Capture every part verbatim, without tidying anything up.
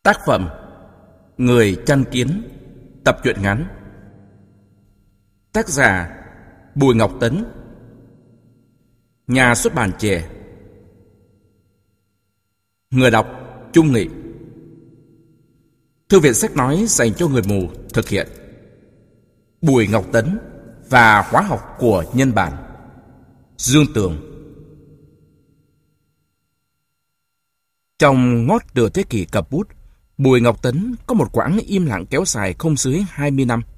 Tác phẩm Người chăn kiến, tập truyện ngắn. Tác giả Bùi Ngọc Tấn. Nhà xuất bản Trẻ. Người đọc Trung Nghị. Thư viện sách nói dành cho người mù thực hiện. Bùi Ngọc Tấn và hóa học của nhân bản. Dương Tường. Trong ngót nửa thế kỷ cầm bút, Bùi Ngọc Tấn có một quãng im lặng kéo dài không dưới hai mươi năm.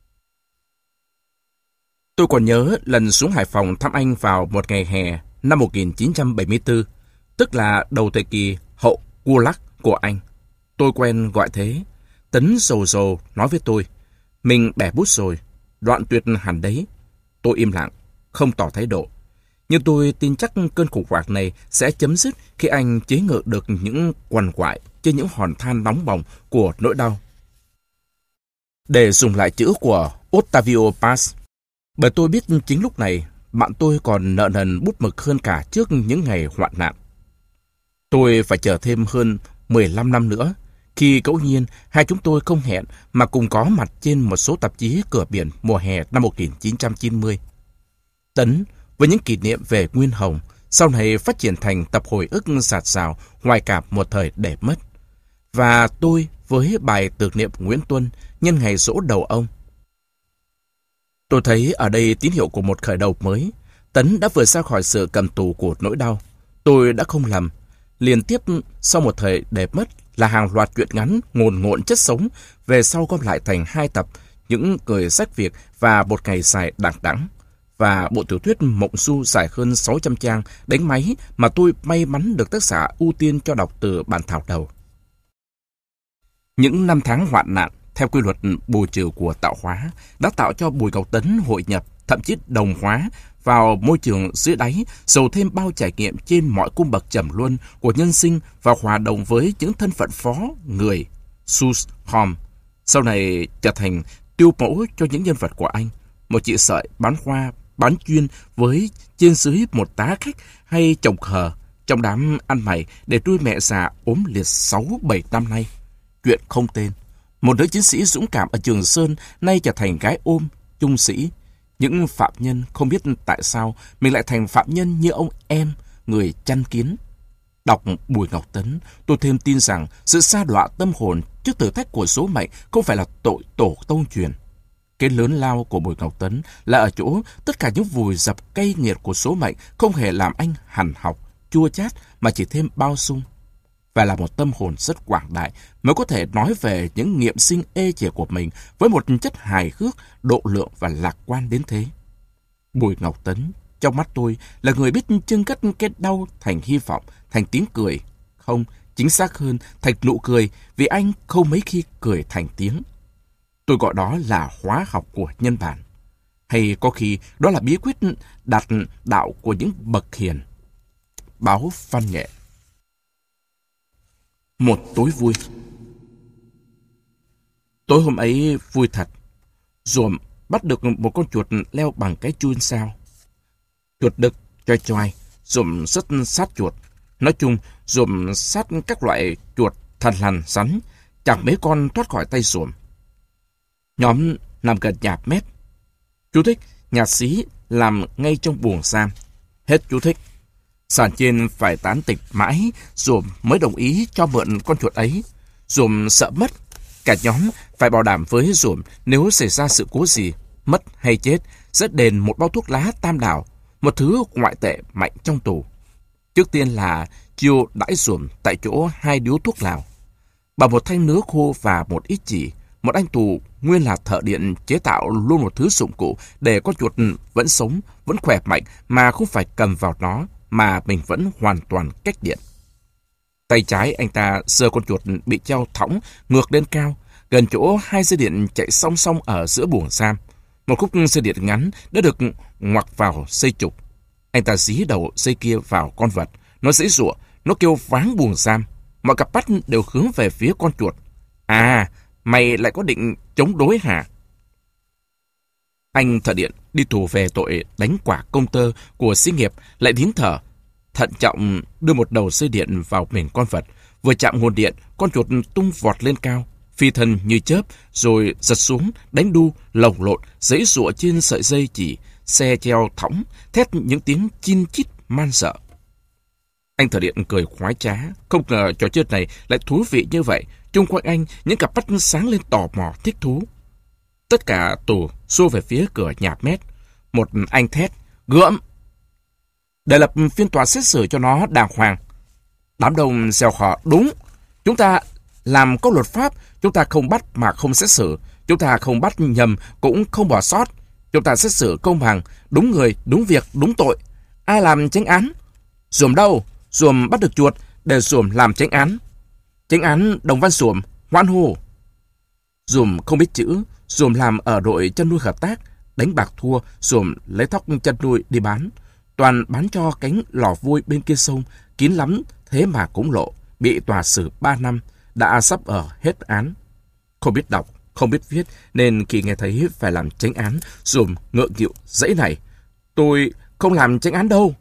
Tôi còn nhớ lần xuống Hải Phòng thăm anh vào một ngày hè năm một nghìn chín trăm bảy mươi tư, tức là đầu thời kỳ hậu Gulag của anh. Tôi quen gọi thế. Tấn rầu rầu nói với tôi, mình bẻ bút rồi, đoạn tuyệt hẳn đấy. Tôi im lặng, không tỏ thái độ. Nhưng tôi tin chắc cơn khủng hoảng này sẽ chấm dứt khi anh chế ngự được những quằn quại trên những hòn than nóng bỏng của nỗi đau. Để dùng lại chữ của Octavio Paz, bởi tôi biết chính lúc này bạn tôi còn nợ nần bút mực hơn cả trước những ngày hoạn nạn. Tôi phải chờ thêm hơn mười lăm năm nữa, khi ngẫu nhiên hai chúng tôi không hẹn mà cùng có mặt trên một số tạp chí cửa biển mùa hè năm một nghìn chín trăm chín mươi. Tấn, với những kỷ niệm về Nguyên Hồng, sau này phát triển thành tập hồi ức sạt sào, hoài cảm một thời để mất. Và tôi với bài tưởng niệm Nguyễn Tuân nhân ngày giỗ đầu ông. Tôi thấy ở đây tín hiệu của một khởi đầu mới. Tấn đã vừa ra khỏi sự cầm tù của nỗi đau. Tôi đã không lầm. Liên tiếp sau một thời để mất là hàng loạt truyện ngắn ngồn ngộn chất sống, về sau gom lại thành hai tập, Những Người Sách Việt và Một Ngày Dài Đằng Đẵng, và bộ tiểu thuyết Mộng Du dài hơn sáu trăm trang đánh máy mà tôi may mắn được tác giả ưu tiên cho đọc từ bản thảo đầu. Những năm tháng hoạn nạn, theo quy luật bù trừ của tạo hóa, đã tạo cho Bùi Ngọc Tấn hội nhập, thậm chí đồng hóa vào môi trường dưới đáy, giàu thêm bao trải nghiệm trên mọi cung bậc trầm luân của nhân sinh và hòa đồng với những thân phận phó người, sus hom, sau này trở thành tiêu mẫu cho những nhân vật của anh. Một chị sợi bán hoa, bán chuyên với trên dưới một tá khách, hay chồng khờ trong đám ăn mày để nuôi mẹ già ốm liệt sáu bảy năm nay. Chuyện không tên. Một nữ chiến sĩ dũng cảm ở Trường Sơn nay trở thành gái ôm, trung sĩ. Những phạm nhân không biết tại sao mình lại thành phạm nhân như ông em, người chăn kiến. Đọc Bùi Ngọc Tấn, tôi thêm tin rằng sự sa đọa tâm hồn trước thử thách của số mệnh không phải là tội tổ tông truyền. Cái lớn lao của Bùi Ngọc Tấn là ở chỗ tất cả những vùi dập cay nghiệt của số mệnh không hề làm anh hằn học, chua chát, mà chỉ thêm bao sung. Và là một tâm hồn rất quảng đại mới có thể nói về những nghiệm sinh ê chề của mình với một chất hài hước, độ lượng và lạc quan đến thế. Bùi Ngọc Tấn, trong mắt tôi, là người biết chưng cất cái đau thành hy vọng, thành tiếng cười. Không, chính xác hơn, thành nụ cười, vì anh không mấy khi cười thành tiếng. Tôi gọi đó là hóa học của nhân bản. Hay có khi đó là bí quyết đạt đạo của những bậc hiền. Báo Văn Nghệ. Một tối vui. Tối hôm ấy vui thật. Dùm bắt được một con chuột leo bằng cái chun sao. Chuột đực, choai choai, dùm rất sát chuột. Nói chung, dùm sát các loại chuột thằn lằn rắn, chẳng mấy con thoát khỏi tay dùm. Nhóm nằm gần nhà mép. Chú thích, nhà xí làm ngay trong buồng giam. Hết chú thích. Sàn trên phải tán tịch mãi, Dùm mới đồng ý cho mượn con chuột ấy. Dùm sợ mất. Cả nhóm phải bảo đảm với Dùm nếu xảy ra sự cố gì, mất hay chết, sẽ đền một bao thuốc lá Tam Đảo, một thứ ngoại tệ mạnh trong tù. Trước tiên là chiêu đãi Dùm tại chỗ hai điếu thuốc lào, bằng một thanh nứa khô và một ít chỉ. Một anh tù nguyên là thợ điện chế tạo luôn một thứ dụng cụ để con chuột vẫn sống, vẫn khỏe mạnh mà không phải cầm vào nó, mà mình vẫn hoàn toàn cách điện. Tay trái anh ta giơ con chuột bị treo thõng ngược lên cao, gần chỗ hai dây điện chạy song song ở giữa buồng giam. Một khúc dây điện ngắn đã được ngoặc vào dây trục. Anh ta dí đầu dây kia vào con vật. Nó giãy giụa, nó kêu váng buồng giam. Mọi cặp mắt đều hướng về phía con chuột. À, mày lại có định chống đối hả? Anh thợ điện đi tù về tội đánh quả công tơ của xí nghiệp lại nín thở, thận trọng đưa một đầu dây điện vào mình con vật, Vừa chạm nguồn điện, con chuột tung vọt lên cao, phi thân như chớp, rồi giật xuống, đánh đu, lồng lộn, giãy giụa trên sợi dây chỉ, xe treo thõng, thét những tiếng chin chít man sợ. Anh thợ điện cười khoái trá, không ngờ trò chơi này lại thú vị như vậy. Chung quanh anh, những cặp mắt sáng lên tò mò, thích thú. Tất cả tù xô về phía cửa nhạp mét. Một anh thét, gượm! Để lập phiên tòa xét xử cho nó đàng hoàng. Đám đông xèo khọ, đúng. Chúng ta làm có luật pháp, chúng ta không bắt mà không xét xử. Chúng ta không bắt nhầm, cũng không bỏ sót. Chúng ta xét xử công bằng, đúng người, đúng việc, đúng tội. Ai làm chánh án? Xuồng đâu? Xuồng bắt được chuột, để Xuồng làm chánh án. Chánh án Đồng Văn Xuồng, hoan hô. Xuồng không biết chữ, Xuồng làm ở đội chăn nuôi hợp tác, đánh bạc thua, Xuồng lấy thóc chăn nuôi đi bán. Toàn bán cho cánh lò vôi bên kia sông, kín lắm, thế mà cũng lộ, bị tòa xử ba năm, đã sắp ở hết án. Không biết đọc, không biết viết, nên khi nghe thấy phải làm chánh án, Xuồng ngượng nghịu dãy này. Tôi không làm chánh án đâu.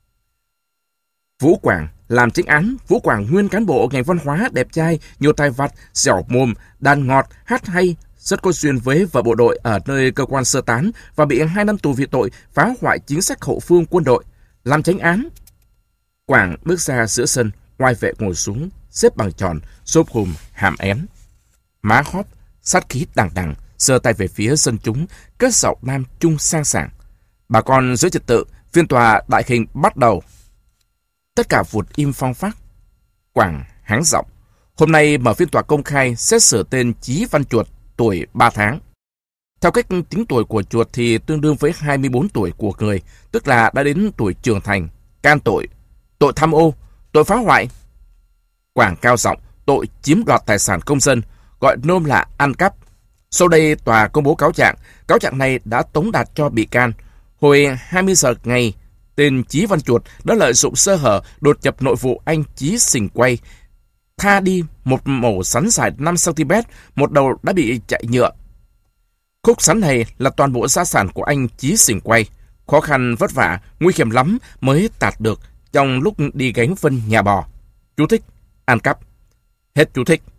Vũ Quảng làm chánh án. Vũ Quảng nguyên cán bộ ngành văn hóa, đẹp trai, nhiều tài vặt, dẻo mồm, đàn ngọt, hát hay, rất có duyên với vợ bộ đội ở nơi cơ quan sơ tán và bị hai năm tù vì tội phá hoại chính sách hậu phương quân đội. Làm chánh án. Quảng bước ra giữa sân, oai vệ ngồi xuống, xếp bằng tròn, xốp hùm, hàm én. Má hóp, sát khí đằng đằng, giơ tay về phía dân chúng, cất giọng nam trung sang sảng. Bà con giữ trật tự, phiên tòa đại hình bắt đầu. Tất cả vụt im phăng phắc. Quảng hắng giọng. Hôm nay mở phiên tòa công khai xét xử tên Chí Văn Chuột, tuổi ba tháng. Theo cách tính tuổi của chuột thì tương đương với hai mươi bốn tuổi của người, tức là đã đến tuổi trưởng thành, can tội, tội tham ô, tội phá hoại. Quảng cao giọng, tội chiếm đoạt tài sản công dân, gọi nôm là ăn cắp. Sau đây tòa công bố cáo trạng. Cáo trạng này đã tống đạt cho bị can. Hồi hai mươi giờ ngày, tên Chí Văn Chuột đã lợi dụng sơ hở đột nhập nội vụ anh Chí Sình Quay, tha đi một mẩu sắn dài năm xăng-ti-mét, một đầu đã bị chạy nhựa. Khúc sắn này là toàn bộ gia sản của anh Chí Sình Quay. Khó khăn vất vả, nguy hiểm lắm mới tạt được trong lúc đi gánh phân nhà bò. Chú thích, ăn cắp. Hết chú thích.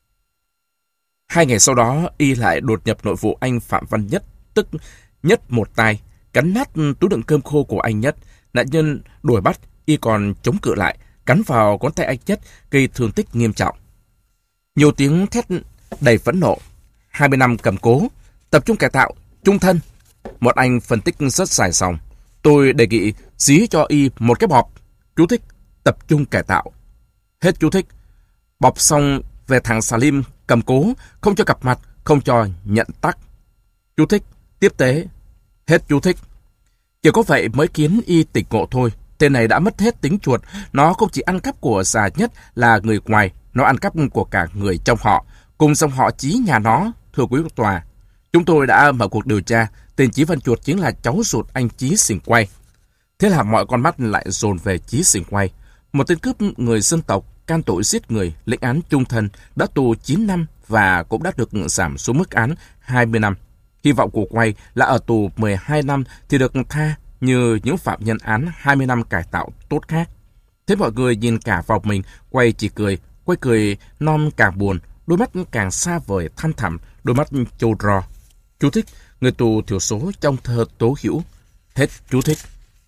Hai ngày sau đó, y lại đột nhập nội vụ anh Phạm Văn Nhất, tức Nhất một tay, cắn nát túi đựng cơm khô của anh Nhất. Nạn nhân đuổi bắt, y còn chống cự lại, cắn vào ngón tay anh Nhất, gây thương tích nghiêm trọng. Nhiều tiếng thét đầy phẫn nộ. hai mươi năm cầm cố, tập trung cải tạo, trung thân. Một anh phân tích rất dài dòng. Tôi đề nghị dí cho y một cái bọp. Chú thích, tập trung cải tạo. Hết chú thích. Bọp xong về thằng Salim cầm cố, không cho gặp mặt, không cho nhận tắc. Chú thích, tiếp tế. Hết chú thích. Chỉ có vậy mới khiến y tỉnh ngộ thôi. Tên này đã mất hết tính chuột. Nó không chỉ ăn cắp của già Nhất là người ngoài, nó ăn cắp của cả người trong họ, cùng dòng họ Chí nhà nó. Thưa quý tòa, chúng tôi đã mở cuộc điều tra. Tên Chí Văn Chuột chính là cháu ruột anh Chí Sình Quay. Thế là mọi con mắt lại dồn về Chí Sình Quay. Một tên cướp người dân tộc, can tội giết người, lệnh án chung thân, đã tù chín năm và cũng đã được giảm xuống mức án hai mươi năm. Hy vọng của Quay là ở tù mười hai năm thì được tha như những phạm nhân án hai mươi năm cải tạo tốt khác. Thế mọi người nhìn cả vào mình, Quay chỉ cười, Quay cười non càng buồn, đôi mắt càng xa vời thăm thẳm, đôi mắt trâu ro. Chú thích, người tù thiểu số trong thơ Tố Hữu. Hết chú thích.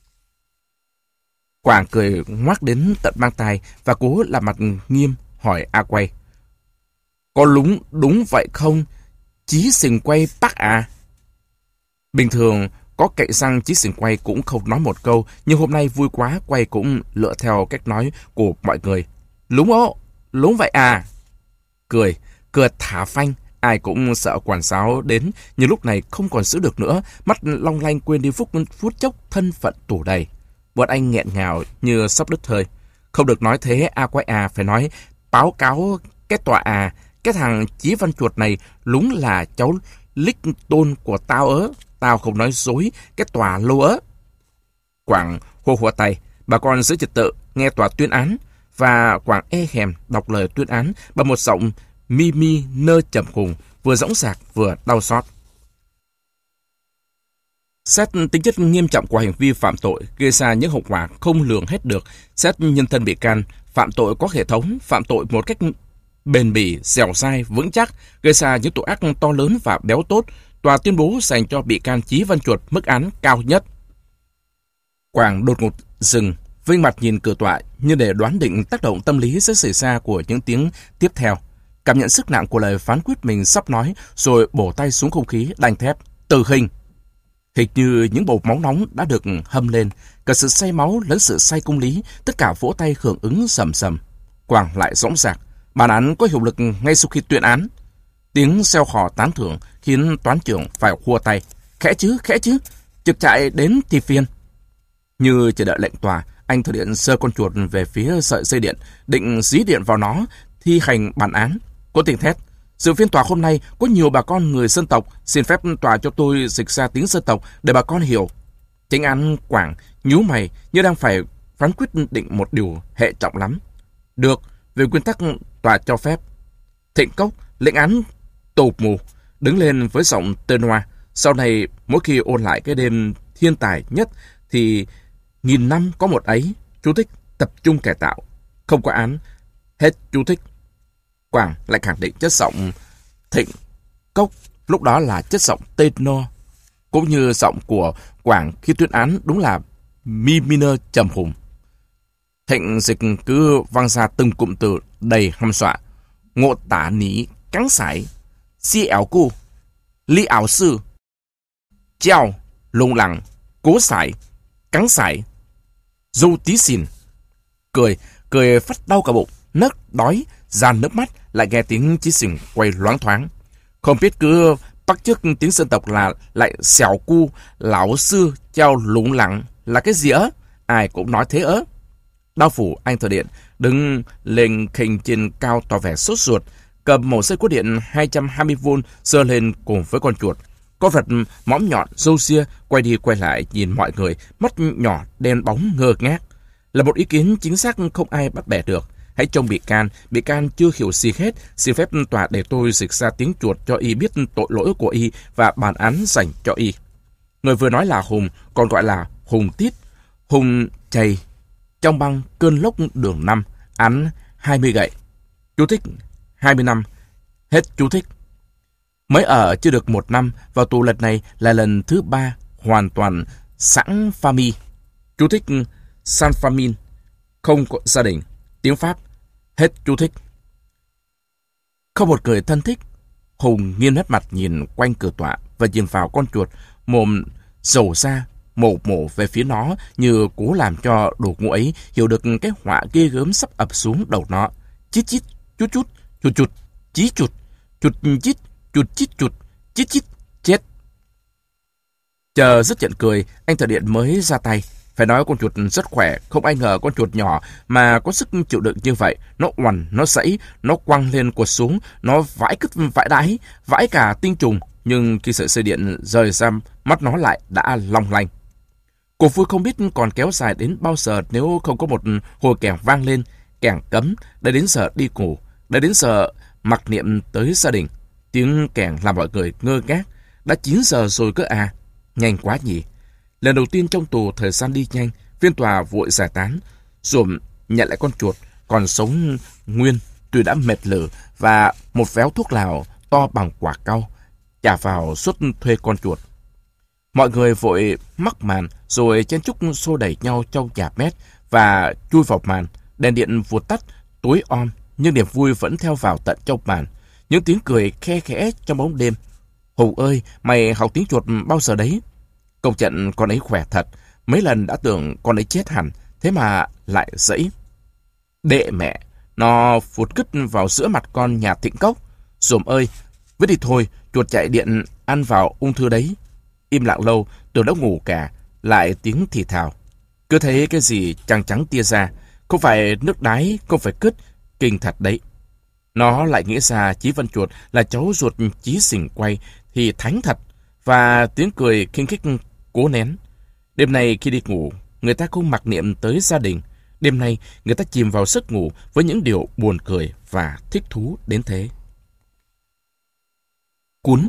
Quảng cười ngoác đến tận mang tai và cố làm mặt nghiêm hỏi A Quay. Có lúng đúng vậy không? Chí Sình Quay bác à? Bình thường có cậy răng Chí Sình Quay cũng không nói một câu, nhưng hôm nay vui quá, Quay cũng lựa theo cách nói của mọi người. Lúng ố, lúng vậy à? Cười, cười thả phanh, ai cũng sợ quản giáo đến, nhưng lúc này không còn giữ được nữa, mắt long lanh quên đi phút, phút chốc thân phận tù đầy. Một anh nghẹn ngào như sắp đứt hơi. Không được nói thế, A Quay à, phải nói báo cáo cái tòa à, cái thằng Chí Văn Chuột này lúng là cháu lích tôn của tao ớ, tao không nói dối, cái tòa lô ớ. Quảng hô hô tay, bà con giữ trật tự, nghe tòa tuyên án, và Quảng e hèm đọc lời tuyên án bằng một giọng mi mi nơ trầm hùng, vừa dõng dạc vừa đau xót. Xét tính chất nghiêm trọng của hành vi phạm tội gây ra những hậu quả không lường hết được, xét nhân thân bị can phạm tội có hệ thống, phạm tội một cách bền bỉ, dẻo dai, vững chắc, gây ra những tội ác to lớn và béo tốt, tòa tuyên bố dành cho bị can Chí Văn Chuột mức án cao nhất. Quảng đột ngột dừng, vênh mặt nhìn cửa tòa như để đoán định tác động tâm lý sẽ xảy ra của những tiếng tiếp theo. Cảm nhận sức nặng của lời phán quyết mình sắp nói, rồi bổ tay xuống không khí, đanh thép, tử hình. Hệt như những bầu máu nóng đã được hâm lên, cả sự say máu lẫn sự say công lý, tất cả vỗ tay hưởng ứng sầm sầm. Quảng lại dõng dạc, bản án có hiệu lực ngay sau khi tuyên án. Tiếng reo hò tán thưởng khiến toán trưởng phải khua tay. Khẽ chứ, khẽ chứ, trực trại đến thì phiền. Như chờ đợi lệnh tòa, anh Thợ Điện giơ con chuột về phía sợi dây điện, định dí điện vào nó, thi hành bản án. Có tiếng thét. Sự phiên tòa hôm nay có nhiều bà con người dân tộc, xin phép tòa cho tôi dịch ra tiếng dân tộc để bà con hiểu. Chánh án Quảng nhíu mày như đang phải phán quyết định một điều hệ trọng lắm. Được, về nguyên tắc tòa cho phép. Thịnh Cốc lệnh án tù mù, đứng lên với giọng tên hoa. Sau này mỗi khi ôn lại cái đêm thiên tài nhất thì nghìn năm có một ấy. Chú thích tập trung cải tạo, không có án. Hết chú thích. Quảng lại khẳng định chất giọng Thịnh Cốc lúc đó là chất giọng tenor, cũng như giọng của Quảng khi tuyên án đúng là mi minor trầm hùng. Thịnh Dịch cứ vang ra từng cụm từ đầy hăm dọa. Ngộ tả ní cắn sải, si ảo cu, ly ảo sư, treo, lùng lẳng, cố sải, cắn sải, dâu tí xìn. Cười, cười phát đau cả bụng, nấc đói, dàn nước mắt, lại nghe tiếng Chí Sình quay loáng thoáng. Không biết cứ bắt chước tiếng dân tộc là lại xẻo cu, lão sư, treo lủng lẳng là cái gì ớ? Ai cũng nói thế ớ. Đao phủ anh Thợ Điện đứng lên khênh trên cao tỏ vẻ sốt ruột, cầm một dây cốt điện hai trăm hai mươi vôn giơ lên cùng với con chuột. Con vật mõm nhọn, râu ria quay đi quay lại nhìn mọi người, mắt nhỏ đen bóng ngơ ngác. Là một ý kiến chính xác không ai bắt bẻ được. Hãy trông bị can, bị can chưa hiểu gì hết, xin phép tòa để tôi dịch ra tiếng chuột cho y biết tội lỗi của y và bản án dành cho y. Người vừa nói là Hùng, còn gọi là Hùng Tít, Hùng chày trong băng cơn lốc đường năm, án hai mươi gậy. Chú thích hai mươi năm. Hết chú thích. Mới ở chưa được một năm, vào tù lần này là lần thứ ba, hoàn toàn sẵn famille. Chú thích sans famille, không có gia đình. Tiếng Pháp. Hết chú thích. Không một người thân thích. Hùng nghiêng hết mặt nhìn quanh cửa tọa và nhìn vào con chuột, mồm dầu ra, mổ mổ về phía nó như cố làm cho đồ ngũ ấy hiểu được cái họa ghê gớm sắp ập xuống đầu nó. Chít chít, chút chút, chuột chuột, chí chuột, chuột chít, chuột chít chuột, chít chít, chết. Chờ dứt trận cười, anh Thợ Điện mới ra tay. Phải nói con chuột rất khỏe, không ai ngờ con chuột nhỏ mà có sức chịu đựng như vậy. Nó oằn, nó sẫy, nó quăng lên quật xuống, nó vãi cứt vãi đáy, vãi cả tinh trùng. Nhưng khi sợi dây điện rời ra, mắt nó lại đã long lanh. Cuộc vui không biết còn kéo dài đến bao giờ nếu không có một hồi kèn vang lên, kèn cấm, đã đến giờ đi ngủ, đã đến giờ mặc niệm tới gia đình. Tiếng kèn làm mọi người ngơ ngác. Đã chín giờ rồi cơ à, nhanh quá nhỉ. Lần đầu tiên trong tù thời gian đi nhanh, phiên tòa vội giải tán, rồi nhận lại con chuột còn sống nguyên tuy đã mệt lử và một véo thuốc lào to bằng quả cau trả vào suất thuê con chuột. Mọi người vội mắc màn rồi chen chúc xô đẩy nhau trong nhà mét và chui vào màn. Đèn điện vụt tắt tối om, nhưng niềm vui vẫn theo vào tận trong màn. Những tiếng cười khe khẽ trong bóng đêm. Hùng ơi, mày học tiếng chuột bao giờ đấy? Công trận con ấy khỏe thật, mấy lần đã tưởng con ấy chết hẳn, thế mà lại dẫy. Đệ mẹ, nó phụt cứt vào giữa mặt con nhà Thịnh Cốc. Dùm ơi, vứt đi thôi, chuột chạy điện ăn vào ung thư đấy. Im lặng lâu, tôi đã ngủ cả, lại tiếng thì thào. Cứ thấy cái gì trắng trắng tia ra, không phải nước đái, không phải cứt, kinh thật đấy. Nó lại nghĩ ra Chí Văn Chuột là cháu ruột Chí Sình Quay thì thánh thật, và tiếng cười khinh khích cố nén. Đêm nay khi đi ngủ, người ta không mặc niệm tới gia đình. Đêm nay người ta chìm vào giấc ngủ với những điều buồn cười và thích thú đến thế. Cún.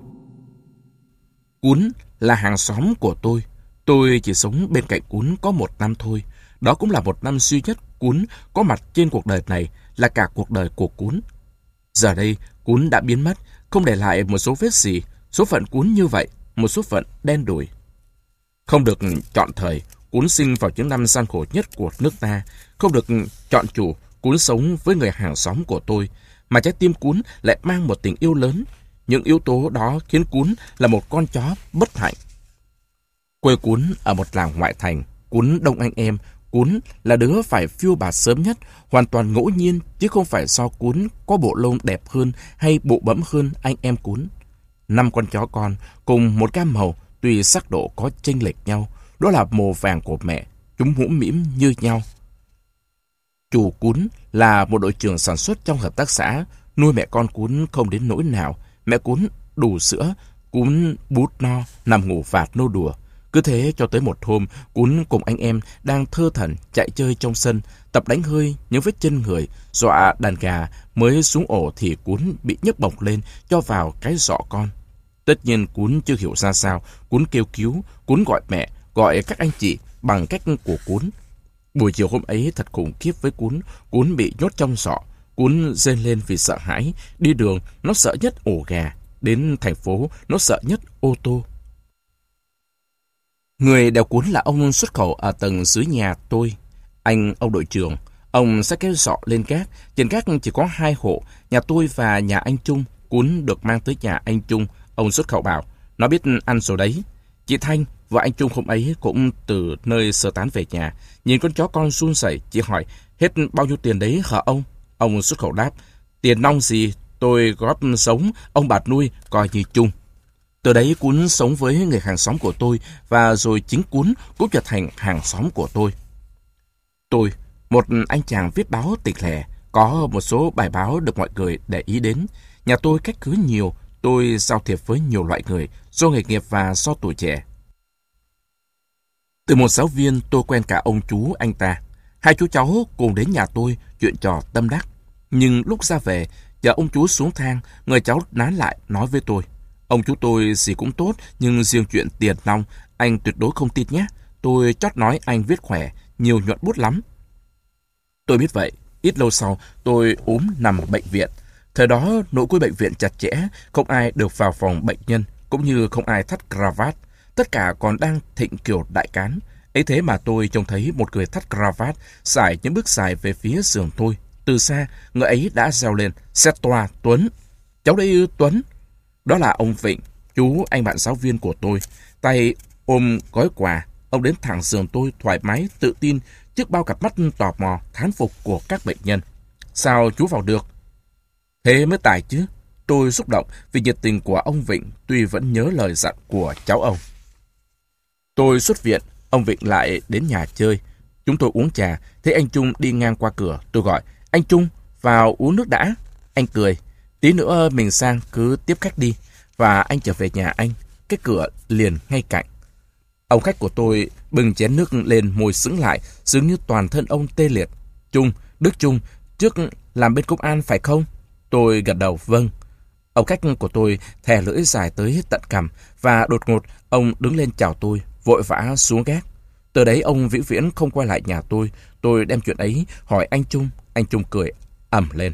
Cún là hàng xóm của tôi. Tôi chỉ sống bên cạnh Cún có một năm thôi. Đó cũng là một năm duy nhất Cún có mặt trên cuộc đời này là cả cuộc đời của Cún. Giờ đây, Cún đã biến mất, không để lại một số vết gì. Số phận Cún như vậy, một số phận đen đủi. Không được chọn thời, Cún sinh vào những năm gian khổ nhất của nước ta. Không được chọn chủ, Cún sống với người hàng xóm của tôi. Mà trái tim Cún lại mang một tình yêu lớn. Những yếu tố đó khiến Cún là một con chó bất hạnh. Quê Cún ở một làng ngoại thành. Cún đông anh em. Cún là đứa phải phiêu bạt sớm nhất, hoàn toàn ngẫu nhiên, chứ không phải do Cún có bộ lông đẹp hơn hay bụ bẫm hơn anh em Cún. Năm con chó con cùng một gam màu, tuy sắc độ có chênh lệch nhau, đó là màu vàng của mẹ, chúng mũm mĩm như nhau. Chủ Cún là một đội trưởng sản xuất trong hợp tác xã, nuôi mẹ con Cún không đến nỗi nào. Mẹ Cún đủ sữa, Cún bút no, nằm ngủ vạt nô đùa. Cứ thế cho tới một hôm, Cún cùng anh em đang thơ thẩn chạy chơi trong sân, tập đánh hơi những vết chân người, dọa đàn gà mới xuống ổ thì Cún bị nhấc bổng lên cho vào cái giỏ con. Tất nhiên Cún chưa hiểu ra sao, Cún kêu cứu, Cún gọi mẹ, gọi các anh chị bằng cách của Cún. Buổi chiều hôm ấy thật khủng khiếp với Cún, Cún bị nhốt trong giỏ, Cún rên lên vì sợ hãi, đi đường nó sợ nhất ổ gà, đến thành phố nó sợ nhất ô tô. Người đèo Cún là ông xuất khẩu ở tầng dưới nhà tôi, anh ông đội trưởng. Ông xách cái giỏ lên gác, trên gác chỉ có hai hộ, nhà tôi và nhà anh Trung. Cún được mang tới nhà anh Trung, ông xuất khẩu bảo, nó biết ăn rồi đấy. Chị Thanh, vợ anh Trung hôm ấy cũng từ nơi sơ tán về nhà, nhìn con chó con run rẩy, chị hỏi, hết bao nhiêu tiền đấy hả ông? Ông xuất khẩu đáp, tiền nong gì, tôi góp sống, ông bạt nuôi, coi như chung. Từ đấy Cún sống với người hàng xóm của tôi, và rồi chính Cún cũng trở thành hàng xóm của tôi. Tôi, một anh chàng viết báo tịch lẻ, có một số bài báo được mọi người để ý đến. Nhà tôi khách khứa nhiều, tôi giao thiệp với nhiều loại người, do nghề nghiệp và do tuổi trẻ. Từ một giáo viên tôi quen cả ông chú anh ta. Hai chú cháu cùng đến nhà tôi, chuyện trò tâm đắc. Nhưng lúc ra về, chờ ông chú xuống thang, người cháu nán lại nói với tôi, ông chú tôi gì cũng tốt, nhưng riêng chuyện tiền nong, anh tuyệt đối không tin nhé. Tôi chót nói anh viết khỏe, nhiều nhuận bút lắm. Tôi biết vậy, ít lâu sau, tôi ốm nằm bệnh viện. Thời đó, nội quy bệnh viện chặt chẽ, không ai được vào phòng bệnh nhân, cũng như không ai thắt cravat. Tất cả còn đang thịnh kiểu đại cán. Ấy thế mà tôi trông thấy một người thắt cravat, xài những bước dài về phía giường tôi. Từ xa, người ấy đã reo lên, "C'est toi, Tuấn." "Cháu đây ư, Tuấn?" Đó là ông Vịnh, chú anh bạn giáo viên của tôi. Tay ôm gói quà, ông đến thẳng giường tôi thoải mái, tự tin, trước bao cặp mắt tò mò, thán phục của các bệnh nhân. "Sao chú vào được?" "Thế mới tài chứ." Tôi xúc động vì nhiệt tình của ông Vịnh, tuy vẫn nhớ lời dặn của cháu ông. Tôi xuất viện, ông Vịnh lại đến nhà chơi. Chúng tôi uống trà, thấy anh Trung đi ngang qua cửa. Tôi gọi, "Anh Trung, vào uống nước đã." Anh cười, "Tí nữa mình sang, cứ tiếp khách đi." Và anh trở về nhà anh, cái cửa liền ngay cạnh. Ông khách của tôi bưng chén nước lên, môi sững lại, dường như toàn thân ông tê liệt. "Trung, Đức Trung, trước làm bên công an phải không?" Tôi gật đầu, "Vâng." Ông khách của tôi thè lưỡi dài tới tận cằm, và đột ngột ông đứng lên chào tôi, vội vã xuống gác. Từ đấy ông vĩnh viễn không quay lại nhà tôi. Tôi đem chuyện ấy hỏi anh Trung. Anh Trung cười ầm lên.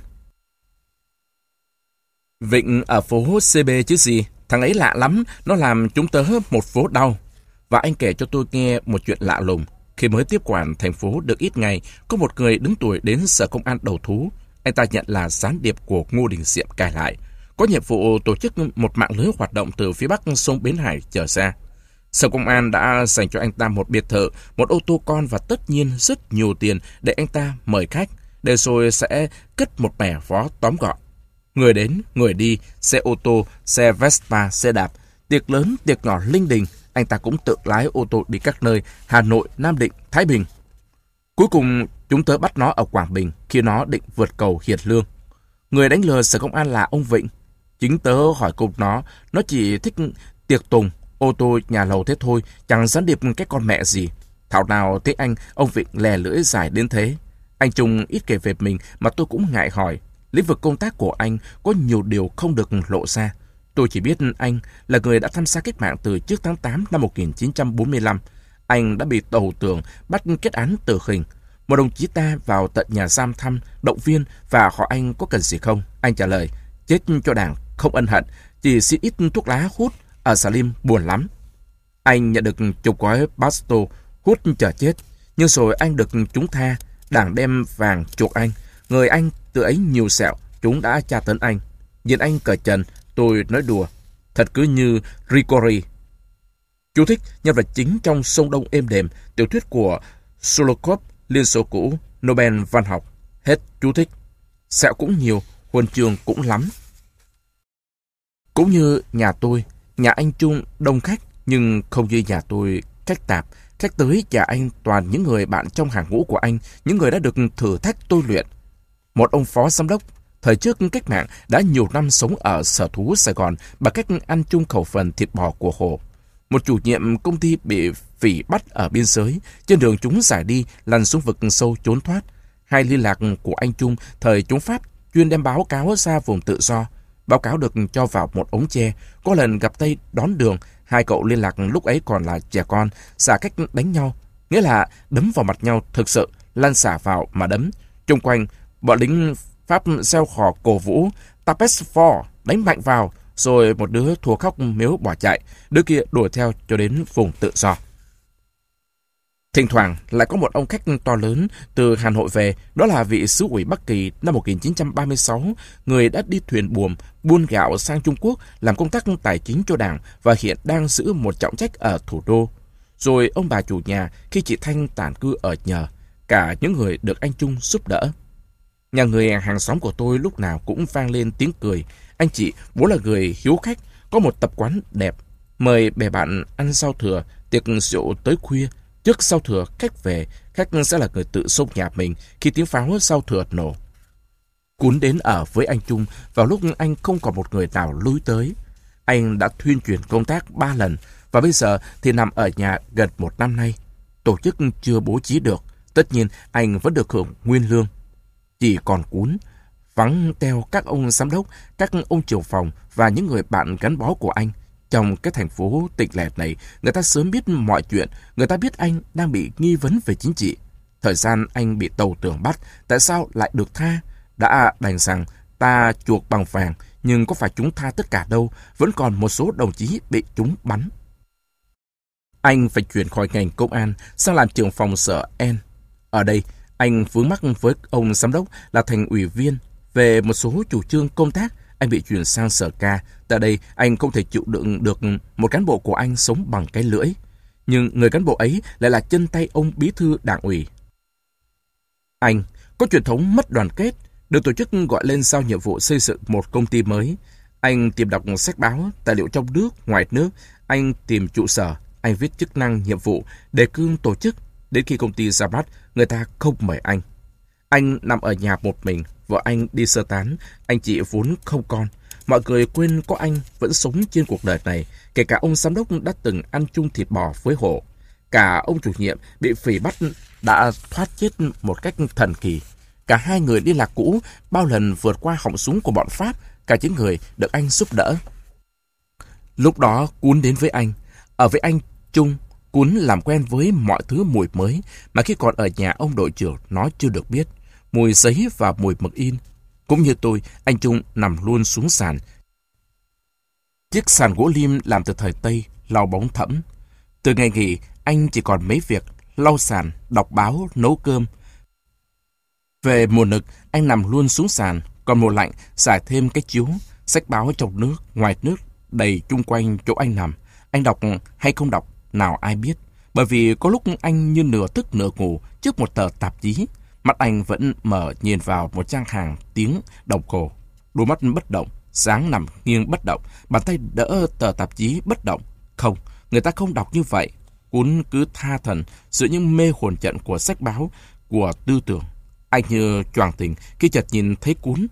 "Vịnh ở phố xê bê chứ gì, thằng ấy lạ lắm, nó làm chúng tớ một phố đau." Và anh kể cho tôi nghe một chuyện lạ lùng. Khi mới tiếp quản thành phố được ít ngày, có một người đứng tuổi đến sở công an đầu thú. Anh ta nhận là gián điệp của Ngô Đình Diệm cài lại, có nhiệm vụ tổ chức một mạng lưới hoạt động từ phía bắc sông Bến Hải trở ra. Sở công an đã dành cho anh ta một biệt thự, một ô tô con và tất nhiên rất nhiều tiền để anh ta mời khách, để rồi sẽ cất một mẻ vó tóm gọn. Người đến, người đi, xe ô tô, xe Vespa, xe đạp, tiệc lớn, tiệc nhỏ linh đình, anh ta cũng tự lái ô tô đi các nơi, Hà Nội, Nam Định, Thái Bình. Cuối cùng, chúng tớ bắt nó ở Quảng Bình khi nó định vượt cầu Hiền Lương. Người đánh lừa sở công an là ông Vịnh. Chính tớ hỏi cùng nó, nó chỉ thích tiệc tùng, ô tô, nhà lầu thế thôi, chẳng gián điệp cái con mẹ gì. Thảo nào thấy anh, ông Vịnh lè lưỡi dài đến thế. Anh Trung ít kể về mình mà tôi cũng ngại hỏi. Lĩnh vực công tác của anh có nhiều điều không được lộ ra. Tôi chỉ biết anh là người đã tham gia cách mạng từ trước tháng tám năm một nghìn chín trăm bốn mươi lăm. Anh đã bị tù tường bắt kết án tử hình. Một đồng chí ta vào tận nhà giam thăm, động viên và hỏi anh có cần gì không. Anh trả lời, chết cho Đảng, không ân hận, chỉ xin ít thuốc lá hút, ở Salim buồn lắm. Anh nhận được chục gói Basto hút chờ chết, nhưng rồi anh được chúng tha, Đảng đem vàng chuộc anh. Người anh từ ấy nhiều sẹo, chúng đã tra tấn anh. Nhìn anh cởi trần, tôi nói đùa, thật cứ như Grigori. Chú thích nhân vật chính trong Sông Đông êm đềm, tiểu thuyết của Solokhov, Liên Xô cũ, Nobel văn học. Hết chú thích. Sẹo cũng nhiều, huân chương cũng lắm. Cũng như nhà tôi, nhà anh Trung đông khách, nhưng không như nhà tôi khách tạp. Khách tới nhà anh toàn những người bạn trong hàng ngũ của anh, những người đã được thử thách tôi luyện. Một ông phó giám đốc, thời trước cách mạng đã nhiều năm sống ở sở thú Sài Gòn bằng cách ăn chung khẩu phần thịt bò của Hồ. Một chủ nhiệm công ty bị phỉ bắt ở biên giới, trên đường chúng giải đi, lăn xuống vực sâu trốn thoát. Hai liên lạc của anh Trung, thời chống Pháp, chuyên đem báo cáo ra vùng tự do. Báo cáo được cho vào một ống tre. Có lần gặp Tây đón đường, hai cậu liên lạc lúc ấy còn là trẻ con, xả cách đánh nhau. Nghĩa là đấm vào mặt nhau thực sự, lăn xả vào mà đấm. Chung quanh, bọn lính Pháp reo hò cổ vũ, Tapes for, đánh mạnh vào. Rồi một đứa thua khóc miếu bỏ chạy, đứa kia đuổi theo cho đến vùng tự do. Thỉnh thoảng lại có một ông khách to lớn từ Hà Nội về, đó là vị xứ ủy Bắc Kỳ năm một nghìn chín trăm ba mươi sáu, người đã đi thuyền buồm buôn gạo sang Trung Quốc làm công tác tài chính cho Đảng và hiện đang giữ một trọng trách ở thủ đô. Rồi ông bà chủ nhà khi chị Thanh tản cư ở nhờ, cả những người được anh Trung giúp đỡ. Nhà người hàng xóm của tôi lúc nào cũng vang lên tiếng cười. Anh chị vốn là người hiếu khách, có một tập quán đẹp, mời bè bạn ăn giao thừa, tiệc rượu tới khuya. Trước giao thừa khách về, khách sẽ là người tự xông nhà mình khi tiếng pháo giao thừa nổ. Cún đến ở với anh Trung vào lúc anh không còn một người nào lui tới. Anh đã thuyên chuyển công tác ba lần và bây giờ thì nằm ở nhà gần một năm nay. Tổ chức chưa bố trí được, tất nhiên anh vẫn được hưởng nguyên lương. Chỉ còn Cún, vắng teo các ông giám đốc, các ông trưởng phòng và những người bạn gắn bó của anh. Trong cái thành phố tịch lẻ này, người ta sớm biết mọi chuyện, người ta biết anh đang bị nghi vấn về chính trị. Thời gian anh bị tàu tường bắt, tại sao lại được tha? Đã đành rằng ta chuộc bằng vàng, nhưng có phải chúng tha tất cả đâu, vẫn còn một số đồng chí bị chúng bắn. Anh phải chuyển khỏi ngành công an sang làm trưởng phòng sở N. Ở đây, anh vướng mắc với ông giám đốc là thành ủy viên về một số chủ trương công tác. Anh bị chuyển sang sở K. Tại đây, anh không thể chịu đựng được một cán bộ của anh sống bằng cái lưỡi. Nhưng người cán bộ ấy lại là chân tay ông bí thư đảng ủy. Anh có truyền thống mất đoàn kết, được tổ chức gọi lên giao nhiệm vụ xây dựng một công ty mới. Anh tìm đọc sách báo, tài liệu trong nước, ngoài nước. Anh tìm trụ sở, anh viết chức năng, nhiệm vụ, đề cương tổ chức. Đến khi công ty ra mắt, người ta không mời anh. Anh nằm ở nhà một mình, vợ anh đi sơ tán, anh chị vốn không con. Mọi người quên có anh vẫn sống trên cuộc đời này, kể cả ông giám đốc đã từng ăn chung thịt bò với Hổ. Cả ông chủ nhiệm bị phỉ bắt đã thoát chết một cách thần kỳ. Cả hai người liên lạc cũ bao lần vượt qua họng súng của bọn Pháp, cả những người được anh giúp đỡ. Lúc đó Cún đến với anh, ở với anh Trung. Cún làm quen với mọi thứ mùi mới mà khi còn ở nhà ông đội trưởng nó chưa được biết. Mùi giấy và mùi mực in. Cũng như tôi, anh Trung nằm luôn xuống sàn. Chiếc sàn gỗ lim làm từ thời Tây, lau bóng thẫm. Từ ngày nghỉ, anh chỉ còn mấy việc: lau sàn, đọc báo, nấu cơm. Về mùa nực, anh nằm luôn xuống sàn, còn mùa lạnh xài thêm cái chiếu, sách báo trong nước, ngoài nước đầy chung quanh chỗ anh nằm. Anh đọc hay không đọc, nào ai biết, bởi vì có lúc anh như nửa thức nửa ngủ trước một tờ tạp chí. Mắt anh vẫn mở nhìn vào một trang hàng tiếng đồng hồ. Đôi mắt bất động, sáng nằm nghiêng bất động, bàn tay đỡ tờ tạp chí bất động. Không, người ta không đọc như vậy. Cún cứ tha thần giữa những mê hồn trận của sách báo, của tư tưởng. Anh như choàng tỉnh khi chợt nhìn thấy Cún.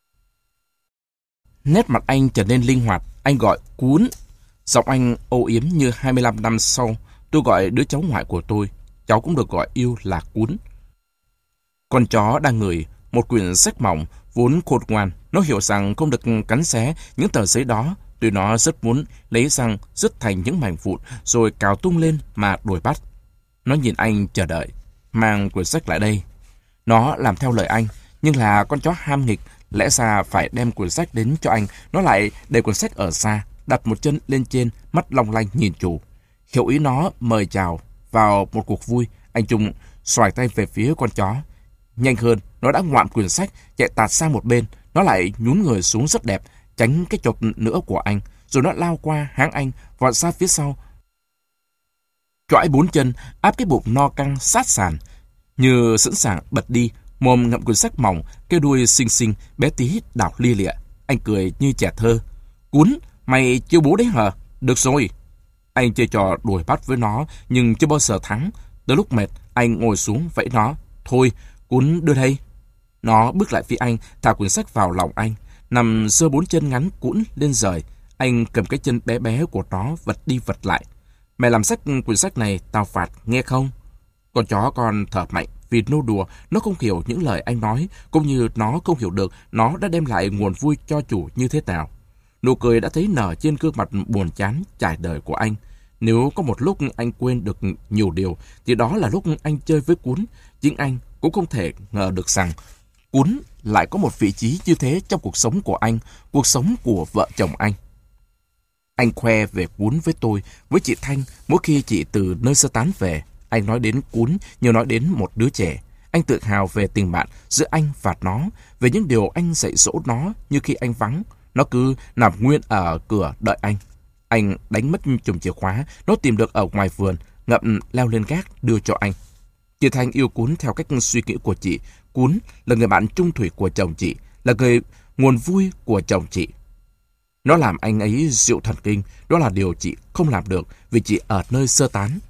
Nét mặt anh trở nên linh hoạt. Anh gọi Cún. Giọng anh âu yếm như hai mươi lăm năm sau tôi gọi đứa cháu ngoại của tôi. Cháu cũng được gọi yêu là Cún. Con chó đang ngửi một quyển sách mỏng vốn khôn ngoan. Nó hiểu rằng không được cắn xé những tờ giấy đó. Tuy nó rất muốn lấy răng rứt thành những mảnh vụn rồi cào tung lên mà đuổi bắt. Nó nhìn anh chờ đợi. mang quyển sách lại đây. Nó làm theo lời anh, nhưng là con chó ham nghịch, lẽ ra phải đem quyển sách đến cho anh, nó lại để quyển sách ở xa, đặt một chân lên trên, mắt long lanh nhìn chủ. Hiểu ý nó mời chào vào một cuộc vui, anh Trung xoài tay về phía con chó. Nhanh hơn, nó đã ngoạm quyển sách, chạy tạt sang một bên, nó lại nhún người xuống rất đẹp, tránh cái chột nữa của anh, rồi nó lao qua háng anh, vọt ra phía sau, choãi bốn chân, áp cái bụng no căng sát sàn, như sẵn sàng bật đi, mồm ngậm quyển sách mỏng, cái đuôi xinh xinh, bé tí đảo lia lịa. Anh cười như trẻ thơ. Cún, mày chiêu bố đấy hả? Được rồi. Anh chơi trò đuổi bắt với nó, nhưng chưa bao giờ thắng. Tới lúc mệt, anh ngồi xuống vẫy nó. Thôi, Cún đưa đây. Nó bước lại phía anh, thả quyển sách vào lòng anh, nằm giơ bốn chân ngắn cũn lên rời. Anh cầm cái chân bé bé của nó vật đi vật lại. Mày làm sách quyển sách này, tao phạt, nghe không? Con chó con thở mạnh vì nô đùa, nó không hiểu những lời anh nói, cũng như nó không hiểu được nó đã đem lại nguồn vui cho chủ như thế nào. Nụ cười đã thấy nở trên gương mặt buồn chán trải đời của anh. Nếu có một lúc anh quên được nhiều điều, thì đó là lúc anh chơi với Cún. Chính anh cũng không thể ngờ được rằng Cún lại có một vị trí như thế trong cuộc sống của anh, cuộc sống của vợ chồng anh. Anh khoe về Cún với tôi, với chị Thanh, mỗi khi chị từ nơi sơ tán về. Anh nói đến Cún như nói đến một đứa trẻ. Anh tự hào về tình bạn giữa anh và nó, về những điều anh dạy dỗ nó như khi anh vắng. Nó cứ nằm nguyên ở cửa đợi anh. Anh đánh mất chùm chìa khóa, nó tìm được ở ngoài vườn, ngậm leo lên gác đưa cho anh. Chị Thanh yêu Cún theo cách suy nghĩ của chị. Cún là người bạn trung thủy của chồng chị, là người nguồn vui của chồng chị. Nó làm anh ấy dịu thần kinh, đó là điều chị không làm được vì chị ở nơi sơ tán.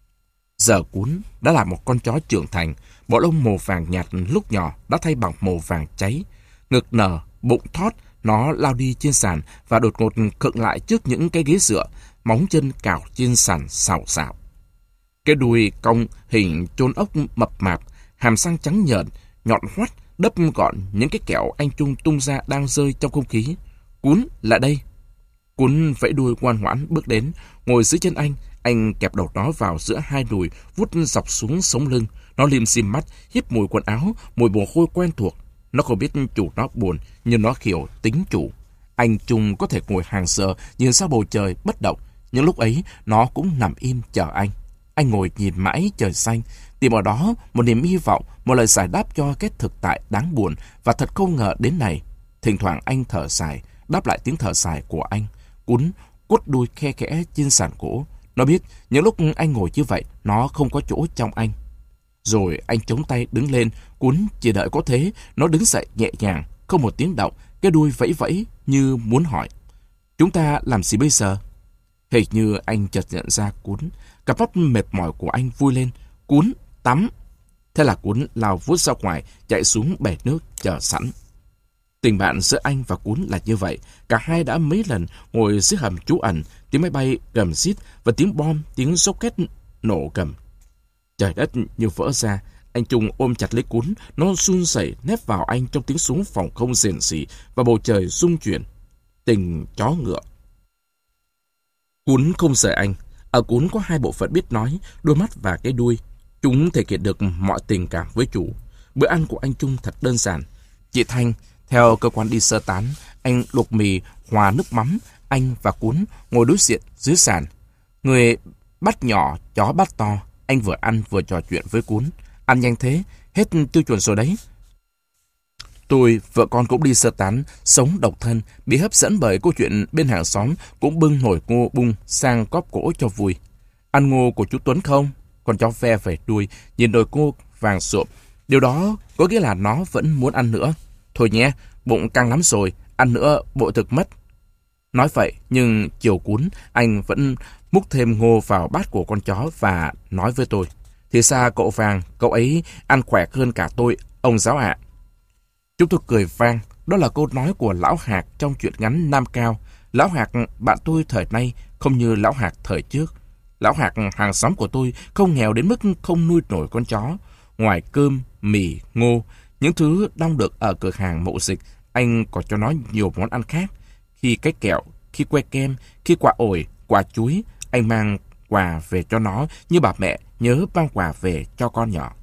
Giờ Cún đã là một con chó trưởng thành, bộ lông màu vàng nhạt lúc nhỏ đã thay bằng màu vàng cháy. Ngực nở, bụng thót, nó lao đi trên sàn và đột ngột khựng lại trước những cái ghế dựa, móng chân cào trên sàn xào xạo. Cái đuôi cong hình chôn ốc mập mạp, hàm răng trắng nhợn, nhọn hoắt, đấp gọn những cái kẹo anh Trung tung ra đang rơi trong không khí. Cún, lại đây. Cún vẫy đuôi ngoan ngoãn bước đến, ngồi dưới chân anh. Anh kẹp đầu nó vào giữa hai đùi, vuốt dọc xuống sống lưng. Nó lim dim mắt, hít mùi quần áo, mùi mồ hôi quen thuộc. Nó không biết chủ nó buồn, nhưng nó hiểu tính chủ. Anh Trung có thể ngồi hàng giờ nhìn ra bầu trời bất động, nhưng lúc ấy nó cũng nằm im chờ anh. Anh ngồi nhìn mãi trời xanh, tìm ở đó một niềm hy vọng, một lời giải đáp cho cái thực tại đáng buồn và thật không ngờ đến này. Thỉnh thoảng anh thở dài, đáp lại tiếng thở dài của anh. Cún quất đuôi khe khẽ trên sàn gỗ. Nó biết những lúc anh ngồi như vậy, nó không có chỗ trong anh. Rồi anh chống tay đứng lên. Cún chỉ đợi có thế, nó đứng dậy nhẹ nhàng, không một tiếng động, cái đuôi vẫy vẫy như muốn hỏi: chúng ta làm gì bây giờ? Hình như anh chợt nhận ra Cún. Cặp mắt mệt mỏi của anh vui lên. Cún, tắm. Thế là Cún lao vút ra ngoài, chạy xuống bể nước chờ sẵn. Tình bạn giữa anh và Cún là như vậy. Cả hai đã mấy lần ngồi dưới hầm trú ẩn, tiếng máy bay gầm rít và tiếng bom, tiếng rocket nổ gầm. Trời đất như vỡ ra. Anh Trung ôm chặt lấy Cún, nó run rẩy nép vào anh trong tiếng súng phòng không rền rỉ và bầu trời rung chuyển. Tình chó ngựa. Cún không rời anh. Ở Cún có hai bộ phận biết nói, đôi mắt và cái đuôi. Chúng thể hiện được mọi tình cảm với chủ. Bữa ăn của anh Trung thật đơn giản. Chị Thanh theo cơ quan đi sơ tán, anh luộc mì hòa nước mắm. Anh và Cún ngồi đối diện dưới sàn. Người bắt nhỏ, chó bắt to. Anh vừa ăn vừa trò chuyện với Cún. Ăn nhanh thế, hết tiêu chuẩn rồi đấy. Tôi, vợ con cũng đi sơ tán, sống độc thân, bị hấp dẫn bởi câu chuyện bên hàng xóm cũng bưng nồi ngô bung sang cóp cỗ cho vui. Ăn ngô của chú Tuấn không? Con chó ve về đuôi, nhìn nồi ngô vàng sụp. Điều đó có nghĩa là nó vẫn muốn ăn nữa. Thôi nhé, bụng căng lắm rồi, ăn nữa bội thực mất. Nói vậy, nhưng chiều Cún, anh vẫn múc thêm ngô vào bát của con chó và nói với tôi: thì xa cậu Vàng, cậu ấy ăn khỏe hơn cả tôi, ông giáo ạ. Chúng tôi cười vang. Đó là câu nói của Lão Hạc trong truyện ngắn Nam Cao. Lão Hạc bạn tôi thời nay không như Lão Hạc thời trước. Lão Hạc hàng xóm của tôi không nghèo đến mức không nuôi nổi con chó. Ngoài cơm, mì, ngô, những thứ đong được ở cửa hàng Mậu Dịch, anh còn cho nó nhiều món ăn khác. Khi cái kẹo, khi que kem, khi quả ổi, quả chuối, anh mang quà về cho nó như bà mẹ nhớ mang quà về cho con nhỏ.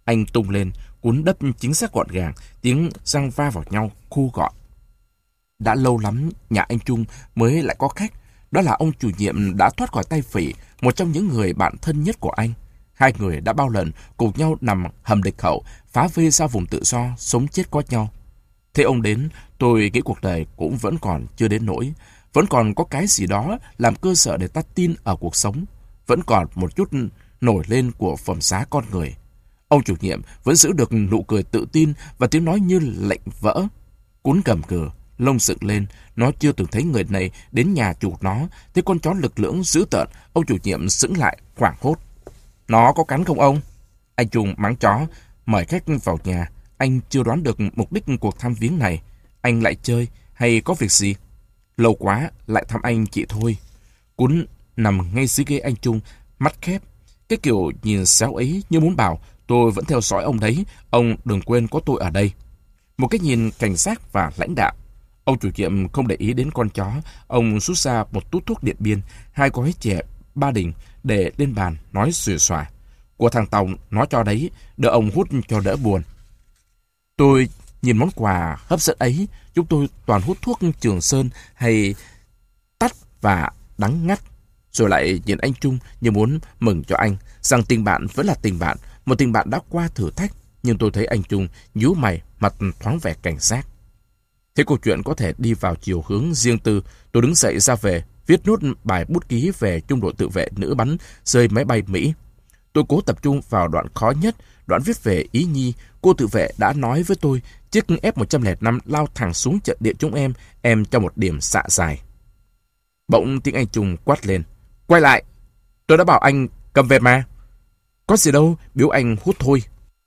Anh tung lên, cuốn đắp chính xác gọn gàng, tiếng răng va vào nhau, khô gọn. Đã lâu lắm nhà anh Trung mới lại có khách. Đó là ông chủ nhiệm đã thoát khỏi tay phỉ, một trong những người bạn thân nhất của anh. Hai người đã bao lần cùng nhau nằm hầm địch hậu, phá vây ra vùng tự do, sống chết có nhau. Thế ông đến, tôi nghĩ cuộc đời cũng vẫn còn chưa đến nỗi. Vẫn còn có cái gì đó làm cơ sở để ta tin ở cuộc sống. Vẫn còn một chút nổi lên của phẩm giá con người. Ông chủ nhiệm vẫn giữ được nụ cười tự tin và tiếng nói như lệnh vỡ. Cún gầm gừ, lông dựng lên. Nó chưa từng thấy người này đến nhà chủ nó. Thấy con chó lực lưỡng dữ tợn, ông chủ nhiệm sững lại, hoảng hốt. Nó có cắn không ông? Anh Trung mắng chó, mời khách vào nhà. Anh chưa đoán được mục đích cuộc thăm viếng này. Anh lại chơi hay có việc gì? Lâu quá lại thăm anh chị thôi. Cún nằm ngay dưới ghế anh Trung, mắt khép. Cái kiểu nhìn xéo ấy như muốn bảo tôi vẫn theo dõi ông đấy. Ông đừng quên có tôi ở đây. Một cái nhìn cảnh giác và lãnh đạo. Ông chủ nhiệm không để ý đến con chó. Ông rút ra một tút thuốc Điện Biên, hai gói chè Ba Đình để lên bàn, nói xuề xòa. Của thằng Tòng nó cho đấy, đỡ ông hút cho đỡ buồn. Tôi nhìn món quà hấp dẫn ấy, chúng tôi toàn hút thuốc Trường Sơn hay tắt và đắng ngắt. Rồi lại nhìn anh Trung như muốn mừng cho anh, rằng tình bạn vẫn là tình bạn, một tình bạn đã qua thử thách. Nhưng tôi thấy anh Trung nhíu mày, mặt thoáng vẻ cảnh giác. Thế câu chuyện có thể đi vào chiều hướng riêng tư. Tôi đứng dậy ra về, viết nốt bài bút ký về trung đội tự vệ nữ bắn rơi máy bay Mỹ. Tôi cố tập trung vào đoạn khó nhất, đoạn viết về Ý Nhi. Cô tự vệ đã nói với tôi, chiếc F một không năm lao thẳng xuống trận địa chúng em, em cho một điểm xạ dài. Bỗng tiếng anh Trung quát lên. Quay lại! Tôi đã bảo anh cầm về mà. Có gì đâu, biếu anh hút thôi.